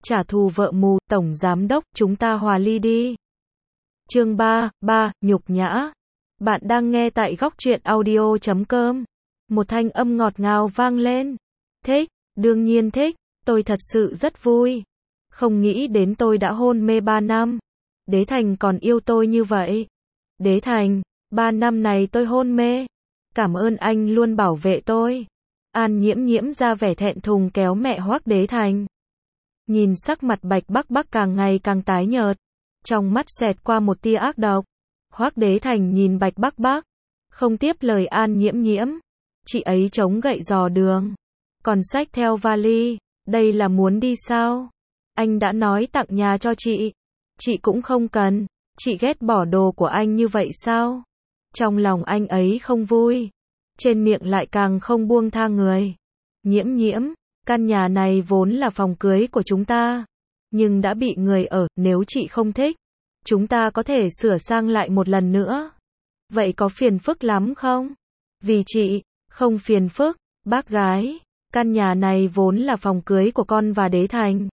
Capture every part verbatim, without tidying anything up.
trả thù vợ mù, tổng giám đốc, chúng ta hòa ly đi. Chương ba, ba, nhục nhã. Bạn đang nghe tại góc truyện audio chấm com. Một thanh âm ngọt ngào vang lên. Thích, đương nhiên thích, tôi thật sự rất vui. Không nghĩ đến tôi đã hôn mê ba năm. Đế Thành còn yêu tôi như vậy. Đế Thành, ba năm này tôi hôn mê. Cảm ơn anh luôn bảo vệ tôi. An Nhiễm Nhiễm ra vẻ thẹn thùng kéo mẹ Hoắc Đế Thành. Nhìn sắc mặt Bạch Bắc Bắc càng ngày càng tái nhợt, trong mắt xẹt qua một tia ác độc. Hoắc Đế Thành nhìn Bạch Bắc Bắc, không tiếp lời An Nhiễm Nhiễm. Chị ấy chống gậy dò đường, còn xách theo vali, đây là muốn đi sao? Anh đã nói tặng nhà cho chị, chị cũng không cần, chị ghét bỏ đồ của anh như vậy sao? Trong lòng anh ấy không vui, trên miệng lại càng không buông tha người. Nhiễm Nhiễm, căn nhà này vốn là phòng cưới của chúng ta, nhưng đã bị người ở, nếu chị không thích, chúng ta có thể sửa sang lại một lần nữa. Vậy có phiền phức lắm không? Vì chị, không phiền phức, bác gái, căn nhà này vốn là phòng cưới của con và Đế Thành.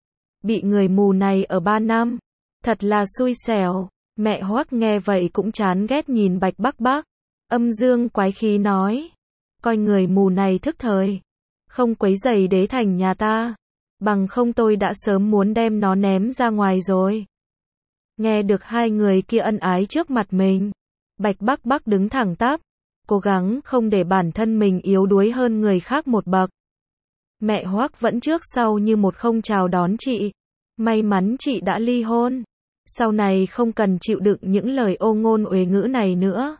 Bị người mù này ở ba năm, thật là xui xẻo. Mẹ Hoắc nghe vậy cũng chán ghét nhìn Bạch Bắc Bắc, âm dương quái khí nói, coi người mù này thức thời, không quấy rầy Đế Thành nhà ta, bằng không tôi đã sớm muốn đem nó ném ra ngoài rồi. Nghe được hai người kia ân ái trước mặt mình, Bạch Bắc Bắc đứng thẳng tắp, cố gắng không để bản thân mình yếu đuối hơn người khác một bậc. Mẹ Hoắc vẫn trước sau như một không chào đón chị, may mắn chị đã ly hôn, sau này không cần chịu đựng những lời ô ngôn uế ngữ này nữa.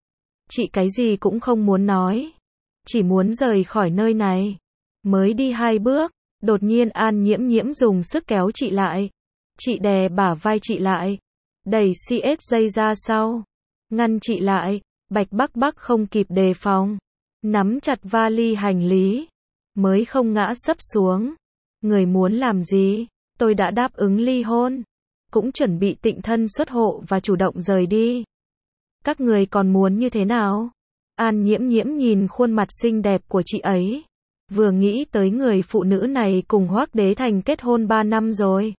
Chị cái gì cũng không muốn nói, chỉ muốn rời khỏi nơi này. Mới đi hai bước, đột nhiên An Nhiễm Nhiễm dùng sức kéo chị lại. Chị đè bả vai chị lại, đẩy xê ét dây ra sau, ngăn chị lại. Bạch Bắc Bắc không kịp đề phòng, nắm chặt vali hành lý, mới không ngã sấp xuống. Người muốn làm gì? Tôi đã đáp ứng ly hôn, cũng chuẩn bị tịnh thân xuất hộ và chủ động rời đi. Các người còn muốn như thế nào? An Nhiễm Nhiễm nhìn khuôn mặt xinh đẹp của chị ấy, vừa nghĩ tới người phụ nữ này cùng Hoắc Đế Thành kết hôn ba năm rồi,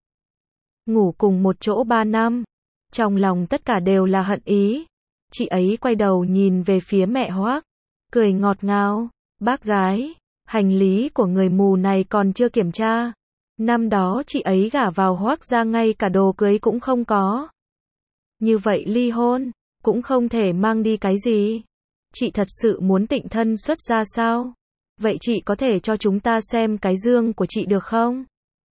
ngủ cùng một chỗ ba năm, trong lòng tất cả đều là hận ý. Chị ấy quay đầu nhìn về phía mẹ Hoắc, cười ngọt ngào, bác gái, hành lý của người mù này còn chưa kiểm tra. Năm đó chị ấy gả vào Hoắc gia ngay cả đồ cưới cũng không có. Như vậy ly hôn, cũng không thể mang đi cái gì. Chị thật sự muốn tịnh thân xuất gia sao? Vậy chị có thể cho chúng ta xem cái dương của chị được không?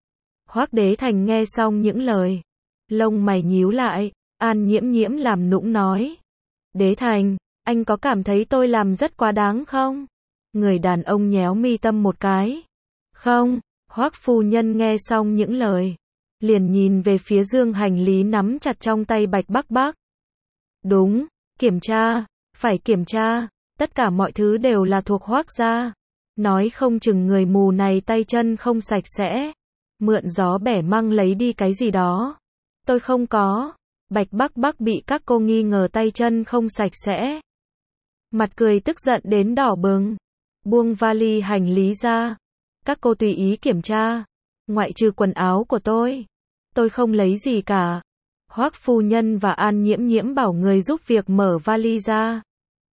Hoắc Đế Thành nghe xong những lời, lông mày nhíu lại. An Nhiễm Nhiễm làm nũng nói, Đế Thành, anh có cảm thấy tôi làm rất quá đáng không? Người đàn ông nhéo mi tâm một cái. Không. Hoắc phu nhân nghe xong những lời, liền nhìn về phía dương hành lý nắm chặt trong tay Bạch Bắc Bắc. Đúng, kiểm tra, phải kiểm tra, tất cả mọi thứ đều là thuộc Hoắc gia. Nói không chừng người mù này tay chân không sạch sẽ, mượn gió bẻ măng lấy đi cái gì đó. Tôi không có. Bạch Bắc Bắc bị các cô nghi ngờ tay chân không sạch sẽ, mặt cười tức giận đến đỏ bừng, buông vali hành lý ra. Các cô tùy ý kiểm tra, ngoại trừ quần áo của tôi, tôi không lấy gì cả. Hoắc phu nhân và An Nhiễm Nhiễm bảo người giúp việc mở vali ra,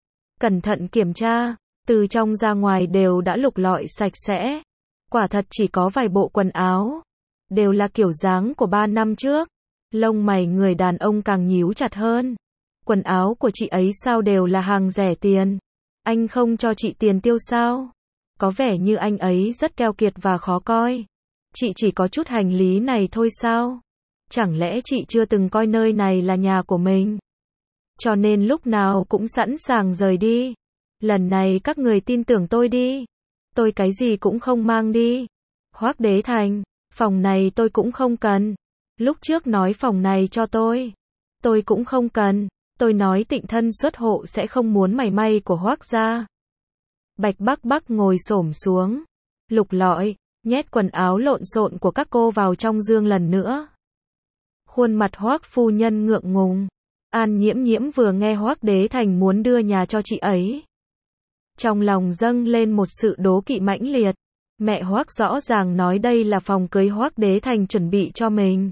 cẩn thận kiểm tra, từ trong ra ngoài đều đã lục lọi sạch sẽ. Quả thật chỉ có vài bộ quần áo, đều là kiểu dáng của ba năm trước. Lông mày người đàn ông càng nhíu chặt hơn. Quần áo của chị ấy sao đều là hàng rẻ tiền? Anh không cho chị tiền tiêu sao? Có vẻ như anh ấy rất keo kiệt và khó coi. Chị chỉ có chút hành lý này thôi sao? Chẳng lẽ chị chưa từng coi nơi này là nhà của mình, cho nên lúc nào cũng sẵn sàng rời đi? Lần này các người tin tưởng tôi đi. Tôi cái gì cũng không mang đi. Hoắc Đế Thành, phòng này tôi cũng không cần. Lúc trước nói phòng này cho tôi, tôi cũng không cần. Tôi nói tịnh thân xuất hộ sẽ không muốn mảy may của Hoắc gia. Bạch Bắc Bắc ngồi xổm xuống, lục lọi, nhét quần áo lộn xộn của các cô vào trong dương lần nữa. Khuôn mặt Hoắc phu nhân ngượng ngùng. An Nhiễm Nhiễm vừa nghe Hoắc Đế Thành muốn đưa nhà cho chị ấy, trong lòng dâng lên một sự đố kỵ mãnh liệt. Mẹ Hoắc rõ ràng nói đây là phòng cưới Hoắc Đế Thành chuẩn bị cho mình.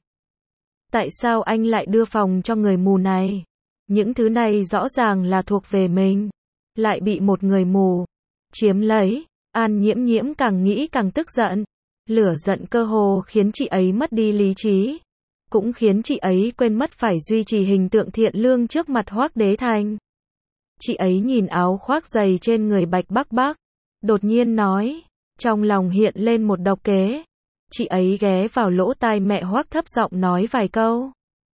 Tại sao anh lại đưa phòng cho người mù này? Những thứ này rõ ràng là thuộc về mình. Lại bị một người mù chiếm lấy. An Nhiễm Nhiễm càng nghĩ càng tức giận. Lửa giận cơ hồ khiến chị ấy mất đi lý trí. Cũng khiến chị ấy quên mất phải duy trì hình tượng thiện lương trước mặt Hoắc Đế Thành. Chị ấy nhìn áo khoác dày trên người Bạch Bắc Bắc. Đột nhiên nói. Trong lòng hiện lên một độc kế. Chị ấy ghé vào lỗ tai mẹ Hoắc thấp giọng nói vài câu.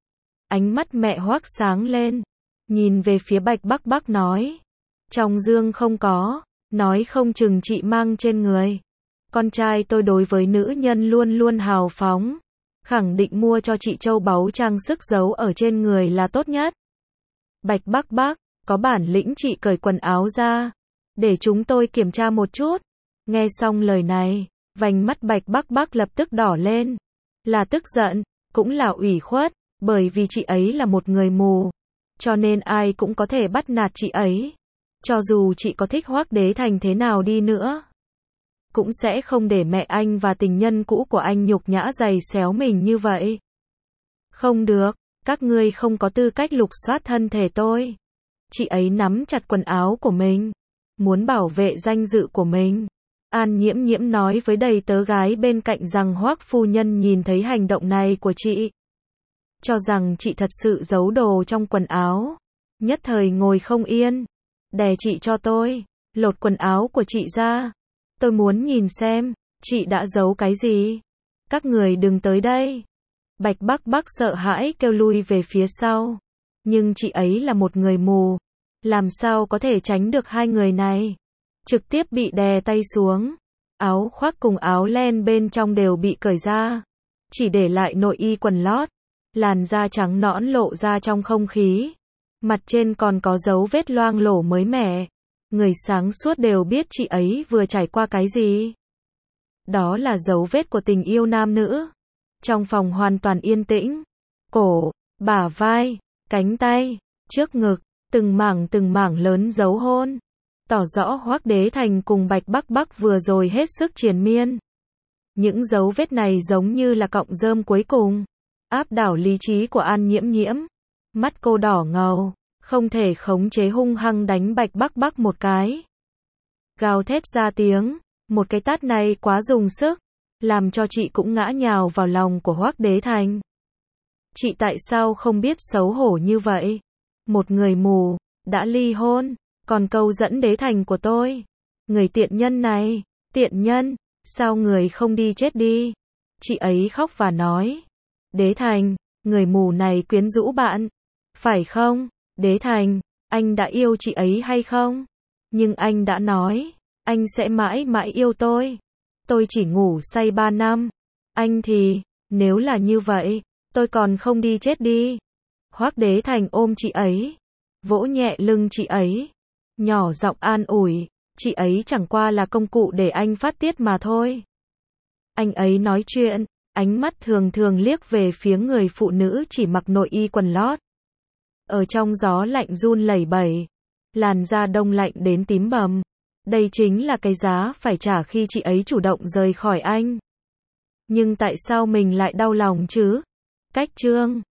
Ánh mắt mẹ Hoắc sáng lên. Nhìn về phía Bạch Bắc Bắc nói. Trong dương không có. Nói không chừng chị mang trên người. Con trai tôi đối với nữ nhân luôn luôn hào phóng. Khẳng định mua cho chị châu báu trang sức giấu ở trên người là tốt nhất. Bạch Bắc Bắc, có bản lĩnh chị cởi quần áo ra. Để chúng tôi kiểm tra một chút. Nghe xong lời này, vành mắt Bạch Bắc Bắc lập tức đỏ lên. Là tức giận, cũng là ủy khuất, bởi vì chị ấy là một người mù. Cho nên ai cũng có thể bắt nạt chị ấy. Cho dù chị có thích Hoắc Đế Thành thế nào đi nữa. Cũng sẽ không để mẹ anh và tình nhân cũ của anh nhục nhã giày xéo mình như vậy. Không được, các ngươi không có tư cách lục soát thân thể tôi. Chị ấy nắm chặt quần áo của mình. Muốn bảo vệ danh dự của mình. An Nhiễm Nhiễm nói với đầy tớ gái bên cạnh rằng Hoắc phu nhân nhìn thấy hành động này của chị. Cho rằng chị thật sự giấu đồ trong quần áo. Nhất thời ngồi không yên. Đè chị cho tôi. Lột quần áo của chị ra. Tôi muốn nhìn xem. Chị đã giấu cái gì. Các người đừng tới đây. Bạch Bắc Bắc sợ hãi kêu lui về phía sau. Nhưng chị ấy là một người mù. Làm sao có thể tránh được hai người này. Trực tiếp bị đè tay xuống. Áo khoác cùng áo len bên trong đều bị cởi ra. Chỉ để lại nội y quần lót. Làn da trắng nõn lộ ra trong không khí. Mặt trên còn có dấu vết loang lổ mới mẻ. Người sáng suốt đều biết chị ấy vừa trải qua cái gì. Đó là dấu vết của tình yêu nam nữ. Trong phòng hoàn toàn yên tĩnh. Cổ, bả vai, cánh tay, trước ngực, từng mảng từng mảng lớn dấu hôn. Tỏ rõ Hoắc Đế Thành cùng Bạch Bắc Bắc vừa rồi hết sức triền miên. Những dấu vết này giống như là cọng rơm cuối cùng. Áp đảo lý trí của An Nhiễm Nhiễm. Mắt cô đỏ ngầu. Không thể khống chế hung hăng đánh Bạch Bắc Bắc một cái. Gào thét ra tiếng. Một cái tát này quá dùng sức. Làm cho chị cũng ngã nhào vào lòng của Hoắc Đế Thành. Chị tại sao không biết xấu hổ như vậy? Một người mù. Đã ly hôn. Còn câu dẫn Đế Thành của tôi. Người tiện nhân này. Tiện nhân. Sao người không đi chết đi? Chị ấy khóc và nói. Đế Thành. Người mù này quyến rũ bạn. Phải không? Đế Thành. Anh đã yêu chị ấy hay không? Nhưng anh đã nói. Anh sẽ mãi mãi yêu tôi. Tôi chỉ ngủ say ba năm. Anh thì. Nếu là như vậy. Tôi còn không đi chết đi. Hoắc Đế Thành ôm chị ấy. Vỗ nhẹ lưng chị ấy. Nhỏ giọng an ủi. Chị ấy chẳng qua là công cụ để anh phát tiết mà thôi. Anh ấy nói chuyện. Ánh mắt thường thường liếc về phía người phụ nữ chỉ mặc nội y quần lót. Ở trong gió lạnh run lẩy bẩy. Làn da đông lạnh đến tím bầm. Đây chính là cái giá phải trả khi chị ấy chủ động rời khỏi anh. Nhưng tại sao mình lại đau lòng chứ? Cách chương